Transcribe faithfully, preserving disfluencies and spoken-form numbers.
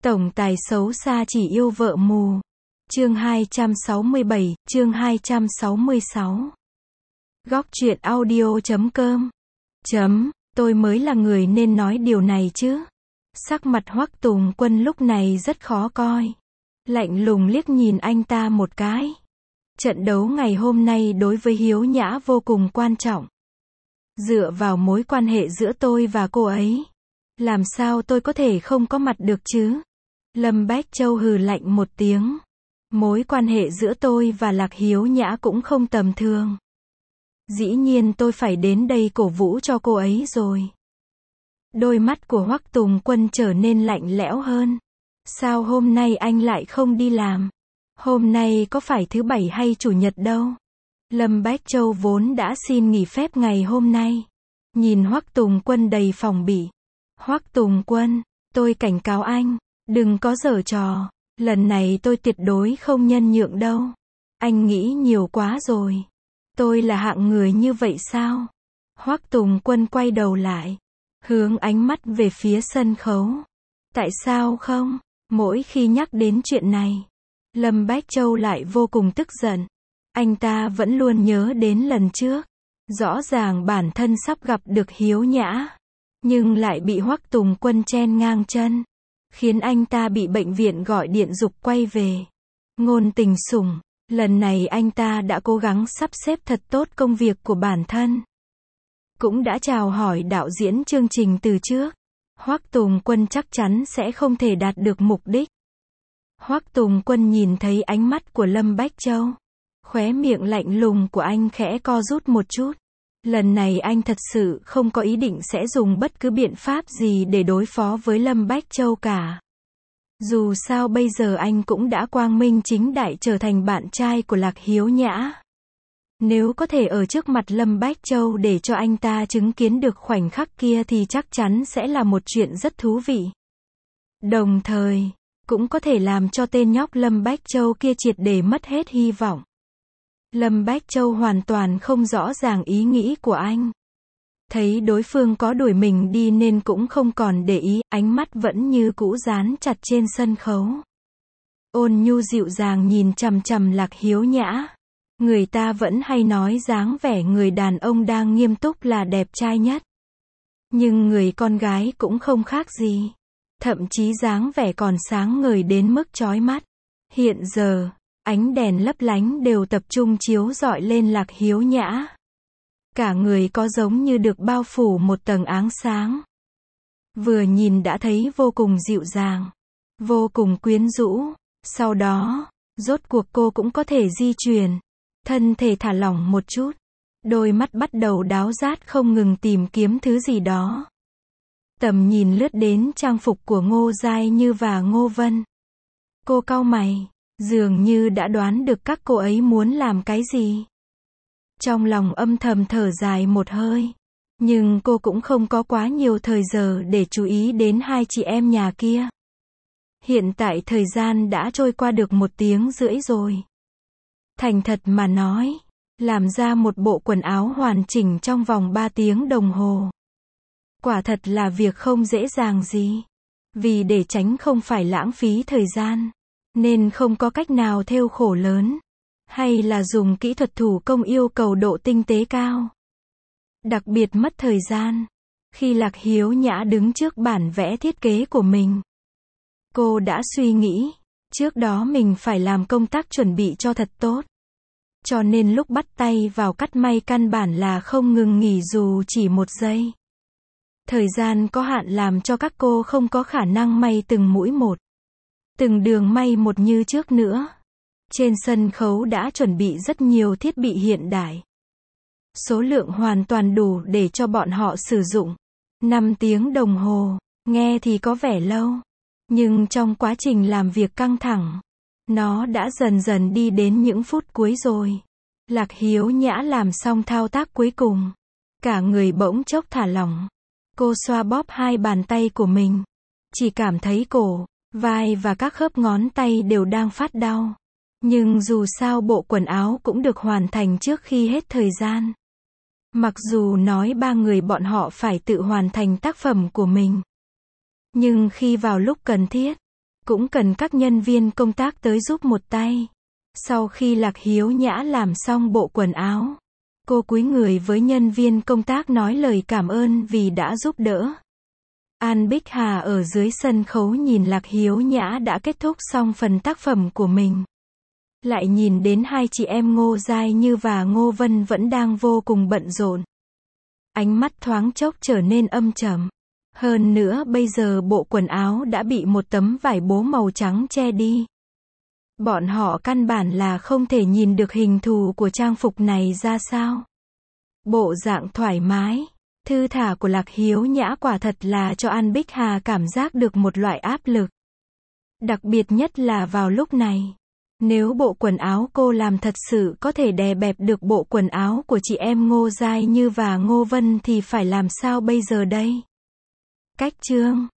Tổng tài xấu xa chỉ yêu vợ mù. Chương hai trăm sáu mươi bảy, chương hai trăm sáu mươi sáu. Góc truyện audio chấm com. Chấm, tôi mới là người nên nói điều này chứ. Sắc mặt Hoắc Tùng Quân lúc này rất khó coi. Lạnh lùng liếc nhìn anh ta một cái. Trận đấu ngày hôm nay đối với Hiếu Nhã vô cùng quan trọng. Dựa vào mối quan hệ giữa tôi và cô ấy, làm sao tôi có thể không có mặt được chứ? Lâm Bách Châu hừ lạnh một tiếng. Mối quan hệ giữa tôi và Lạc Hiếu Nhã cũng không tầm thường. Dĩ nhiên tôi phải đến đây cổ vũ cho cô ấy rồi. Đôi mắt của Hoắc Tùng Quân trở nên lạnh lẽo hơn. Sao hôm nay anh lại không đi làm? Hôm nay có phải thứ bảy hay chủ nhật đâu? Lâm Bách Châu vốn đã xin nghỉ phép ngày hôm nay. Nhìn Hoắc Tùng Quân đầy phòng bị. Hoắc Tùng Quân, tôi cảnh cáo anh, đừng có giở trò. Lần này tôi tuyệt đối không nhân nhượng đâu. Anh nghĩ nhiều quá rồi. Tôi là hạng người như vậy sao? Hoắc Tùng Quân quay đầu lại, hướng ánh mắt về phía sân khấu. Tại sao không? Mỗi khi nhắc đến chuyện này, Lâm Bách Châu lại vô cùng tức giận. Anh ta vẫn luôn nhớ đến lần trước. Rõ ràng bản thân sắp gặp được Hiếu Nhã, nhưng lại bị Hoắc Tùng Quân chen ngang chân, khiến anh ta bị bệnh viện gọi điện giục quay về. Ngôn Tình Sủng, lần này anh ta đã cố gắng sắp xếp thật tốt công việc của bản thân. Cũng đã chào hỏi đạo diễn chương trình từ trước. Hoắc Tùng Quân chắc chắn sẽ không thể đạt được mục đích. Hoắc Tùng Quân nhìn thấy ánh mắt của Lâm Bách Châu. Khóe miệng lạnh lùng của anh khẽ co rút một chút. Lần này anh thật sự không có ý định sẽ dùng bất cứ biện pháp gì để đối phó với Lâm Bách Châu cả. Dù sao bây giờ anh cũng đã quang minh chính đại trở thành bạn trai của Lạc Hiếu Nhã. Nếu có thể ở trước mặt Lâm Bách Châu để cho anh ta chứng kiến được khoảnh khắc kia thì chắc chắn sẽ là một chuyện rất thú vị. Đồng thời, cũng có thể làm cho tên nhóc Lâm Bách Châu kia triệt để mất hết hy vọng. Lâm Bách Châu hoàn toàn không rõ ràng ý nghĩ của anh. Thấy đối phương có đuổi mình đi nên cũng không còn để ý, ánh mắt vẫn như cũ dán chặt trên sân khấu. Ôn nhu dịu dàng nhìn chằm chằm Lạc Hiếu Nhã. Người ta vẫn hay nói dáng vẻ người đàn ông đang nghiêm túc là đẹp trai nhất. Nhưng người con gái cũng không khác gì. Thậm chí dáng vẻ còn sáng ngời đến mức chói mắt. Hiện giờ, ánh đèn lấp lánh đều tập trung chiếu rọi lên Lạc Hiếu Nhã. Cả người có giống như được bao phủ một tầng áng sáng. Vừa nhìn đã thấy vô cùng dịu dàng, vô cùng quyến rũ. Sau đó, rốt cuộc cô cũng có thể di chuyển. Thân thể thả lỏng một chút. Đôi mắt bắt đầu đáo rát không ngừng tìm kiếm thứ gì đó. Tầm nhìn lướt đến trang phục của Ngô Giai Như và Ngô Vân. Cô cau mày, dường như đã đoán được các cô ấy muốn làm cái gì. Trong lòng âm thầm thở dài một hơi. Nhưng cô cũng không có quá nhiều thời giờ để chú ý đến hai chị em nhà kia. Hiện tại thời gian đã trôi qua được một tiếng rưỡi rồi. Thành thật mà nói, làm ra một bộ quần áo hoàn chỉnh trong vòng ba tiếng đồng hồ. Quả thật là việc không dễ dàng gì. Vì để tránh không phải lãng phí thời gian, nên không có cách nào thêu khổ lớn. Hay là dùng kỹ thuật thủ công yêu cầu độ tinh tế cao. Đặc biệt mất thời gian. Khi Lạc Hiếu Nhã đứng trước bản vẽ thiết kế của mình, cô đã suy nghĩ, trước đó mình phải làm công tác chuẩn bị cho thật tốt. Cho nên lúc bắt tay vào cắt may căn bản là không ngừng nghỉ dù chỉ một giây. Thời gian có hạn làm cho các cô không có khả năng may từng mũi một, từng đường may một như trước nữa. Trên sân khấu đã chuẩn bị rất nhiều thiết bị hiện đại. Số lượng hoàn toàn đủ để cho bọn họ sử dụng. năm tiếng đồng hồ, nghe thì có vẻ lâu. Nhưng trong quá trình làm việc căng thẳng, nó đã dần dần đi đến những phút cuối rồi. Lạc Hiếu Nhã làm xong thao tác cuối cùng. Cả người bỗng chốc thả lỏng. Cô xoa bóp hai bàn tay của mình. Chỉ cảm thấy cổ, vai và các khớp ngón tay đều đang phát đau. Nhưng dù sao bộ quần áo cũng được hoàn thành trước khi hết thời gian. Mặc dù nói ba người bọn họ phải tự hoàn thành tác phẩm của mình. Nhưng khi vào lúc cần thiết, Cũng cần các nhân viên công tác tới giúp một tay. Sau khi Lạc Hiếu Nhã làm xong bộ quần áo, cô cúi người với nhân viên công tác nói lời cảm ơn vì đã giúp đỡ. An Bích Hà ở dưới sân khấu nhìn Lạc Hiếu Nhã đã kết thúc xong phần tác phẩm của mình. Lại nhìn đến hai chị em Ngô Giai Như và Ngô Vân vẫn đang vô cùng bận rộn. Ánh mắt thoáng chốc trở nên âm trầm. Hơn nữa bây giờ bộ quần áo đã bị một tấm vải bố màu trắng che đi. Bọn họ căn bản là không thể nhìn được hình thù của trang phục này ra sao. Bộ dạng thoải mái, thư thả của Lạc Hiếu Nhã quả thật là cho An Bích Hà cảm giác được một loại áp lực. Đặc biệt nhất là vào lúc này. Nếu bộ quần áo cô làm thật sự có thể đè bẹp được bộ quần áo của chị em Ngô Giai Như và Ngô Vân thì phải làm sao bây giờ đây? Cách chương